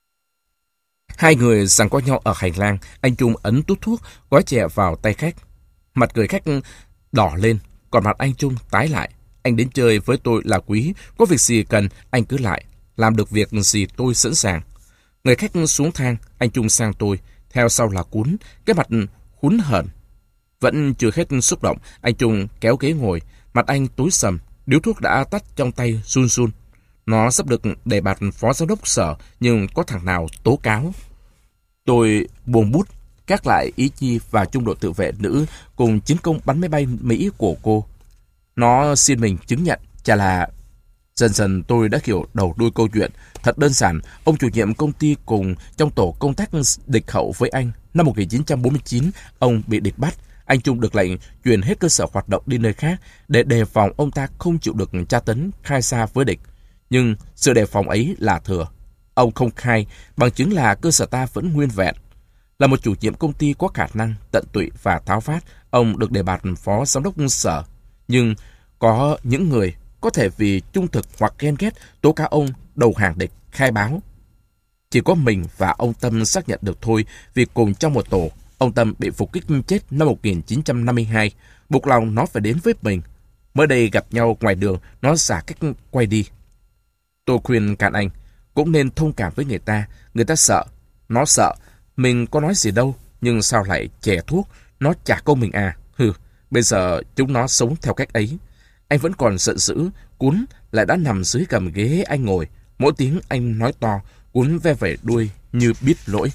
Hai người giằng co nhau ở hành lang. Anh Trung ấn tút thuốc, gói chè vào tay khách. Mặt người khách đỏ lên, còn mặt anh Trung tái lại. Anh đến chơi với tôi là quý, có việc gì cần anh cứ lại, làm được việc gì tôi sẵn sàng. Người khách xuống thang, anh Trung sang tôi, theo sau là Cún, cái mặt hún hởn. Vẫn chưa hết xúc động, anh Trung kéo ghế ngồi, mặt anh tối sầm, điếu thuốc đã tắt trong tay run run. Nó sắp được đề bạt phó giám đốc sở, nhưng có thằng nào tố cáo. Tôi buông bút, gác lại Ý Nhi và trung đội tự vệ nữ cùng chiến công bắn máy bay Mỹ của cô. Nó xin mình chứng nhận, chả là... Dần dần tôi đã hiểu đầu đuôi câu chuyện. Thật đơn giản, ông chủ nhiệm công ty cùng trong tổ công tác địch hậu với anh. Năm một nghìn chín trăm bốn mươi chín, ông bị địch bắt. Anh Trung được lệnh chuyển hết cơ sở hoạt động đi nơi khác để đề phòng ông ta không chịu được tra tấn khai ra với địch. Nhưng sự đề phòng ấy là thừa. Ông không khai, bằng chứng là cơ sở ta vẫn nguyên vẹn. Là một chủ nhiệm công ty có khả năng, tận tụy và tháo vát, ông được đề bạt phó giám đốc sở. Nhưng có những người có thể vì trung thực hoặc ghen ghét tố cáo ông đầu hàng địch, khai báo. Chỉ có mình và ông Tâm xác nhận được thôi, vì cùng trong một tổ, ông Tâm bị phục kích chết năm một nghìn chín trăm năm mươi hai, buộc lòng nó phải đến với mình. Mới đây gặp nhau ngoài đường, nó giả cách quay đi. Tôi khuyên can anh, cũng nên thông cảm với người ta, người ta sợ. Nó sợ, mình có nói gì đâu, nhưng sao lại chè thuốc, nó trả công mình à, hừ, bây giờ chúng nó sống theo cách ấy. Anh vẫn còn giận dữ, Cún lại đã nằm dưới gầm ghế anh ngồi. Mỗi tiếng anh nói to, Cún ve vẩy đuôi như biết lỗi.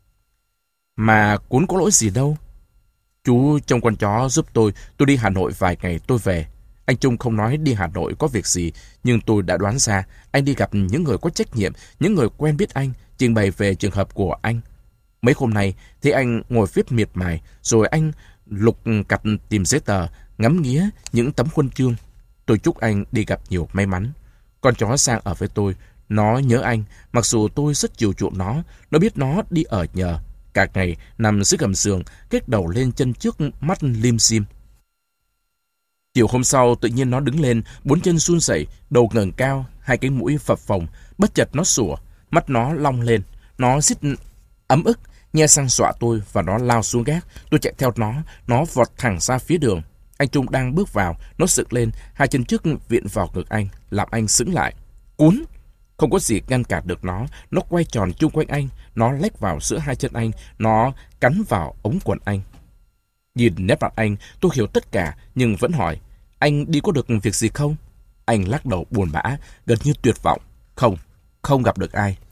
Mà Cún có lỗi gì đâu. Chú trông con chó giúp tôi, tôi đi Hà Nội vài ngày tôi về. Anh Trung không nói đi Hà Nội có việc gì, nhưng tôi đã đoán ra anh đi gặp những người có trách nhiệm, những người quen biết anh, trình bày về trường hợp của anh. Mấy hôm nay thì anh ngồi viết miệt mài, rồi anh lục cặp tìm giấy tờ, ngắm nghía những tấm huân chương. Tôi chúc anh đi gặp nhiều may mắn. Con chó sang ở với tôi, nó nhớ anh, mặc dù tôi rất chiều chuộng nó, nó biết nó đi ở nhờ. Cả ngày nằm dưới gầm giường, kết đầu lên chân trước mắt lim dim. Chiều hôm sau tự nhiên nó đứng lên, bốn chân run rẩy, đầu ngẩng cao, hai cái mũi phập phồng, bất chợt nó sủa, mắt nó long lên, nó rít ấm ức, nhe răng dọa tôi và nó lao xuống gác. Tôi chạy theo nó, nó vọt thẳng ra phía đường. Anh Trung đang bước vào, nó dựng lên, hai chân trước viện vào ngực anh, làm anh sững lại. Cún! Không có gì ngăn cản được nó, nó quay tròn chung quanh anh, nó lách vào giữa hai chân anh, nó cắn vào ống quần anh. Nhìn nét mặt anh, tôi hiểu tất cả, nhưng vẫn hỏi, anh đi có được việc gì không? Anh lắc đầu buồn bã, gần như tuyệt vọng. Không, không gặp được ai.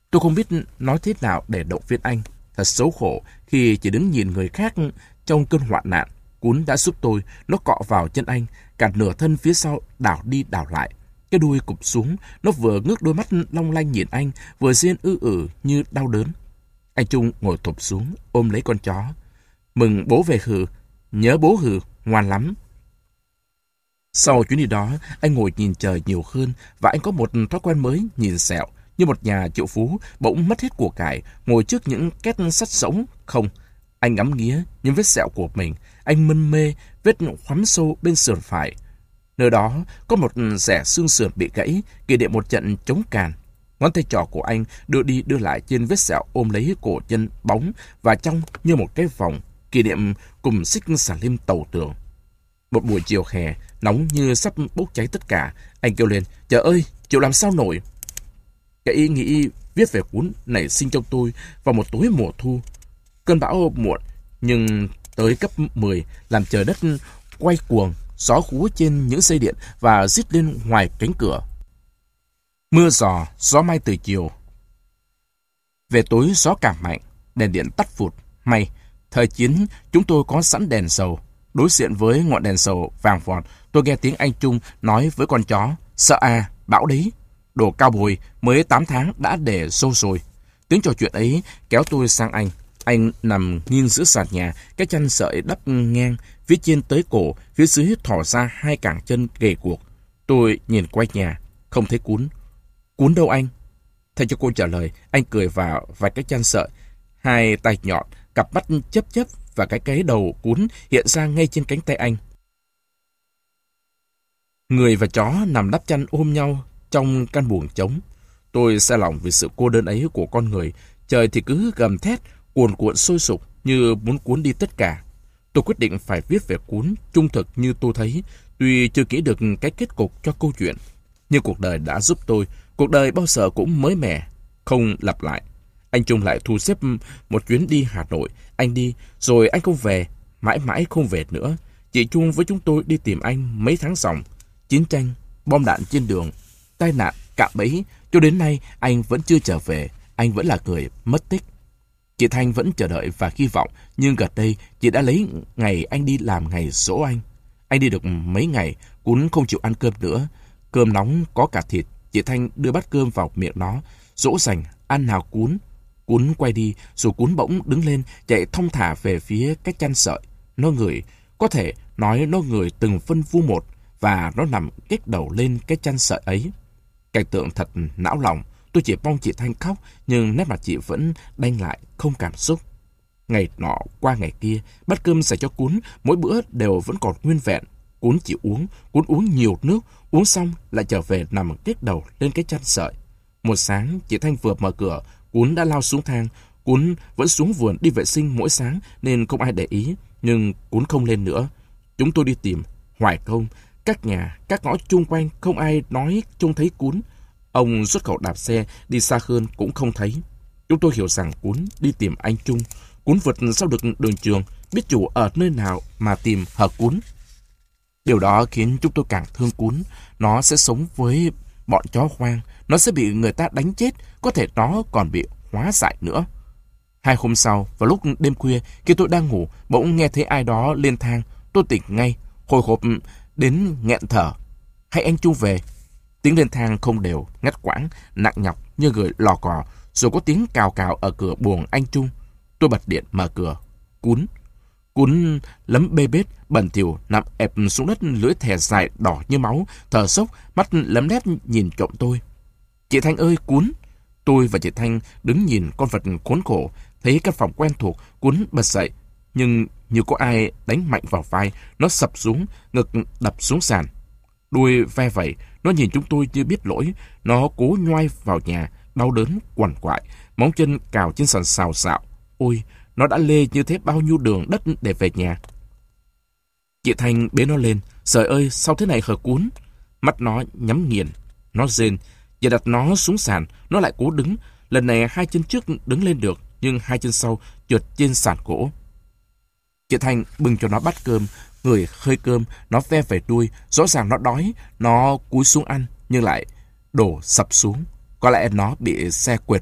Tôi không biết nói thế nào để động viên anh. Thật xấu hổ khi chỉ đứng nhìn người khác trong cơn hoạn nạn. Cún đã giúp tôi, nó cọ vào chân anh, cả nửa thân phía sau đảo đi đảo lại. Cái đuôi cụp xuống, nó vừa ngước đôi mắt long lanh nhìn anh, vừa rên ư ử như đau đớn. Anh Trung ngồi thụp xuống, ôm lấy con chó. Mừng bố về hừ, nhớ bố hừ, ngoan lắm. Sau chuyến đi đó, anh ngồi nhìn trời nhiều hơn và anh có một thói quen mới nhìn sẹo. Như một nhà triệu phú bỗng mất hết của cải, ngồi trước những két sắt sống. Không, anh ngắm nghía những vết sẹo của mình. Anh mân mê vết khoắm sâu bên sườn phải. Nơi đó có một rẻ xương sườn bị gãy, kỷ niệm một trận chống càn. Ngón tay trỏ của anh đưa đi đưa lại trên vết sẹo ôm lấy cổ chân bóng và trong như một cái vòng, kỷ niệm cùng xích xà lim tàu tường. Một buổi chiều hè, nóng như sắp bốc cháy tất cả, anh kêu lên, trời ơi, chịu làm sao nổi. Cái ý nghĩ viết về Cún nảy sinh trong tôi vào một tối mùa thu. Cơn bão muộn, nhưng tới cấp mười, làm trời đất quay cuồng, gió hú trên những dây điện và rít lên ngoài cánh cửa. Mưa giò, gió may từ chiều. Về tối gió càng mạnh, đèn điện tắt phụt. May, thời chiến chúng tôi có sẵn đèn dầu. Đối diện với ngọn đèn dầu vàng vọt, tôi nghe tiếng anh Trung nói với con chó, sợ à, bão đấy. Đồ cao bồi, mới tám tháng đã để sâu rồi. Tiếng trò chuyện ấy kéo tôi sang anh. Anh nằm nghiêng giữa sàn nhà, cái chăn sợi đắp ngang, phía trên tới cổ, phía dưới thỏ ra hai cẳng chân ghề guộc. Tôi nhìn quanh nhà, không thấy Cún. Cún đâu anh? Thay cho cô trả lời, anh cười vào vài cái chăn sợi. Hai tay nhọn, cặp mắt chớp chớp và cái cái đầu Cún hiện ra ngay trên cánh tay anh. Người và chó nằm đắp chăn ôm nhau trong căn buồng trống. Tôi xe lòng vì sự cô đơn ấy của con người. Trời thì cứ gầm thét, cuồn cuộn sôi sục như muốn cuốn đi tất cả. Tôi quyết định phải viết về Cún trung thực như tôi thấy, tuy chưa kỹ được cái kết cục cho câu chuyện. Nhưng cuộc đời đã giúp tôi, cuộc đời bao giờ cũng mới mẻ, không lặp lại. Anh Trung lại thu xếp một chuyến đi Hà Nội. Anh đi, rồi anh không về, mãi mãi không về nữa. Chị Trung với chúng tôi đi tìm anh mấy tháng dòng. Chiến tranh, bom đạn trên đường, tai nạn, cạm bẫy, cho đến nay anh vẫn chưa trở về, anh vẫn là người mất tích. Chị Thanh vẫn chờ đợi và hy vọng, nhưng gần đây chị đã lấy ngày anh đi làm ngày dỗ anh. Anh đi được mấy ngày, Cún không chịu ăn cơm nữa. Cơm nóng có cả thịt, chị Thanh đưa bát cơm vào miệng nó, dỗ dành, ăn nào Cún. Cún quay đi, rồi Cún bỗng đứng lên, chạy thong thả về phía cái chăn sợi. Nó ngửi, có thể nói nó ngửi từng phân vu một, và nó nằm kếch đầu lên cái chăn sợi ấy. Cảnh tượng thật não lòng. Tôi chỉ mong chị Thanh khóc, nhưng nét mặt chị vẫn đanh lại, không cảm xúc. Ngày nọ qua ngày kia, bát cơm dành cho Cún mỗi bữa đều vẫn còn nguyên vẹn. Cún chỉ uống, Cún uống nhiều nước, uống xong lại trở về nằm kếch đầu lên cái chăn sợi. Một sáng, chị Thanh vừa mở cửa, Cún đã lao xuống thang. Cún vẫn xuống vườn đi vệ sinh mỗi sáng nên không ai để ý, nhưng Cún không lên nữa. Chúng tôi đi tìm hoài công, các nhà, các ngõ chung quanh không ai nói trông thấy Cún. Ông xuất khẩu đạp xe đi xa hơn cũng không thấy. Chúng tôi hiểu rằng Cún đi tìm anh Trung. Cún vượt sau được đường trường, biết chủ ở nơi nào mà tìm hở Cún. Điều đó khiến chúng tôi càng thương Cún. Nó sẽ sống với bọn chó hoang, nó sẽ bị người ta đánh chết, có thể nó còn bị hóa dại nữa. Hai hôm sau, vào lúc đêm khuya, khi tôi đang ngủ, bỗng nghe thấy ai đó lên thang. Tôi tỉnh ngay, hồi hộp đến nghẹn thở. Hay anh Trung về? Tiếng lên thang không đều, ngắt quãng, nặng nhọc như người lò cò, rồi có tiếng cào cào ở cửa buồng anh Trung. Tôi bật điện mở cửa. Cún. Cún lấm bê bết, bẩn thỉu nằm ẹp xuống đất, lưỡi thè dài đỏ như máu, thở sốc, mắt lấm lét nhìn trộm tôi. Chị Thanh ơi, Cún. Tôi và chị Thanh đứng nhìn con vật khốn khổ, thấy căn phòng quen thuộc, Cún bật dậy, nhưng như có ai đánh mạnh vào vai, nó sập xuống, ngực đập xuống sàn. Đuôi ve vẩy, nó nhìn chúng tôi như biết lỗi, nó cố nhoai vào nhà, đau đớn quằn quại, móng chân cào trên sàn xào xạo. Ôi, nó đã lê như thế bao nhiêu đường đất để về nhà. Chị Thanh bế nó lên. Trời ơi, sao thế này hả Cún? Mắt nó nhắm nghiền, nó rên. Giờ đặt nó xuống sàn, nó lại cố đứng. Lần này hai chân trước đứng lên được, nhưng hai chân sau trượt trên sàn gỗ. Chị Thanh bưng cho nó bát cơm, người hơi cơm, nó ve về đuôi. Rõ ràng nó đói, nó cúi xuống ăn, nhưng lại đổ sập xuống. Có lẽ nó bị xe quệt vào.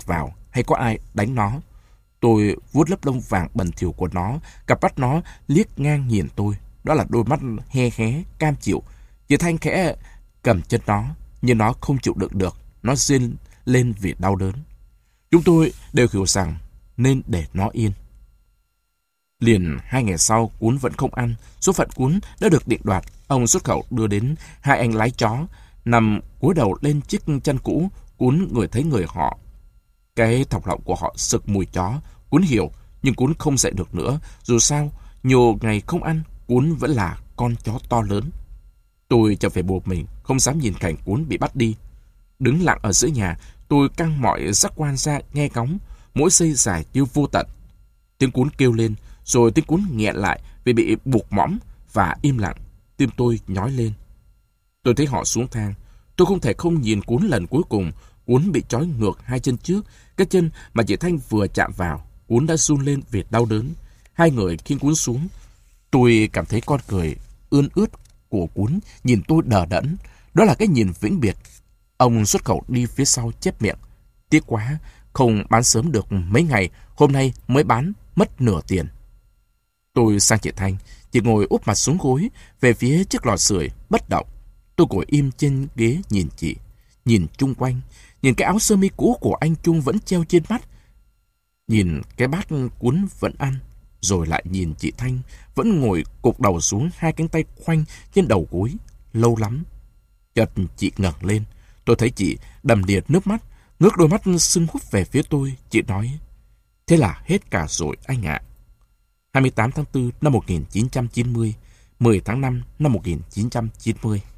hay có ai đánh nó. Tôi vuốt lớp lông vàng bẩn thỉu của nó, cặp mắt nó liếc ngang nhìn tôi. Đó là đôi mắt he hé, cam chịu. Chị Thanh khẽ cầm chân nó, nhưng nó không chịu đựng được. Nó rên lên vì đau đớn. Chúng tôi đều hiểu rằng nên để nó yên. Liền hai ngày sau, Cún vẫn không ăn. Số phận Cún đã được định đoạt. Ông xuất khẩu đưa đến hai anh lái chó, nằm cúi đầu lên chiếc chăn cũ. Cún ngửi thấy người họ. Cái thọc lọng của họ sực mùi chó. Cún hiểu, nhưng Cún không dậy được nữa. Dù sao, nhiều ngày không ăn, Cún vẫn là con chó to lớn. Tôi trở về buộc mình, không dám nhìn cảnh Cún bị bắt đi. Đứng lặng ở giữa nhà, tôi căng mọi giác quan ra nghe ngóng, mỗi giây dài như vô tận. Tiếng Cún kêu lên, rồi tiếng Cún nghẹn lại vì bị buộc mõm và im lặng. Tim tôi nhói lên. Tôi thấy họ xuống thang. Tôi không thể không nhìn Cún lần cuối cùng. Cún bị trói ngược hai chân trước. Cái chân mà chị Thanh vừa chạm vào, Cún đã run lên vì đau đớn. Hai người khiêng Cún xuống. Tôi cảm thấy con cười ươn ướt của Cún nhìn tôi đờ đẫn. Đó là cái nhìn vĩnh biệt. Ông xuất khẩu đi phía sau chép miệng. Tiếc quá, không bán sớm được mấy ngày, hôm nay mới bán mất nửa tiền. Tôi sang chị Thanh, chị ngồi úp mặt xuống gối, về phía chiếc lò sưởi bất động. Tôi ngồi im trên ghế nhìn chị, nhìn chung quanh, nhìn cái áo sơ mi cũ của anh Trung vẫn treo trên mắt, nhìn cái bát Cún vẫn ăn, rồi lại nhìn chị Thanh vẫn ngồi cụp đầu xuống, hai cánh tay khoanh trên đầu gối. Lâu lắm, chợt chị ngẩng lên. Tôi thấy chị đầm đìa nước mắt, ngước đôi mắt sưng húp về phía tôi. Chị nói, thế là hết cả rồi anh ạ. hai mươi tám tháng tư năm một nghìn chín trăm chín mươi, mười tháng năm năm một nghìn chín trăm chín mươi.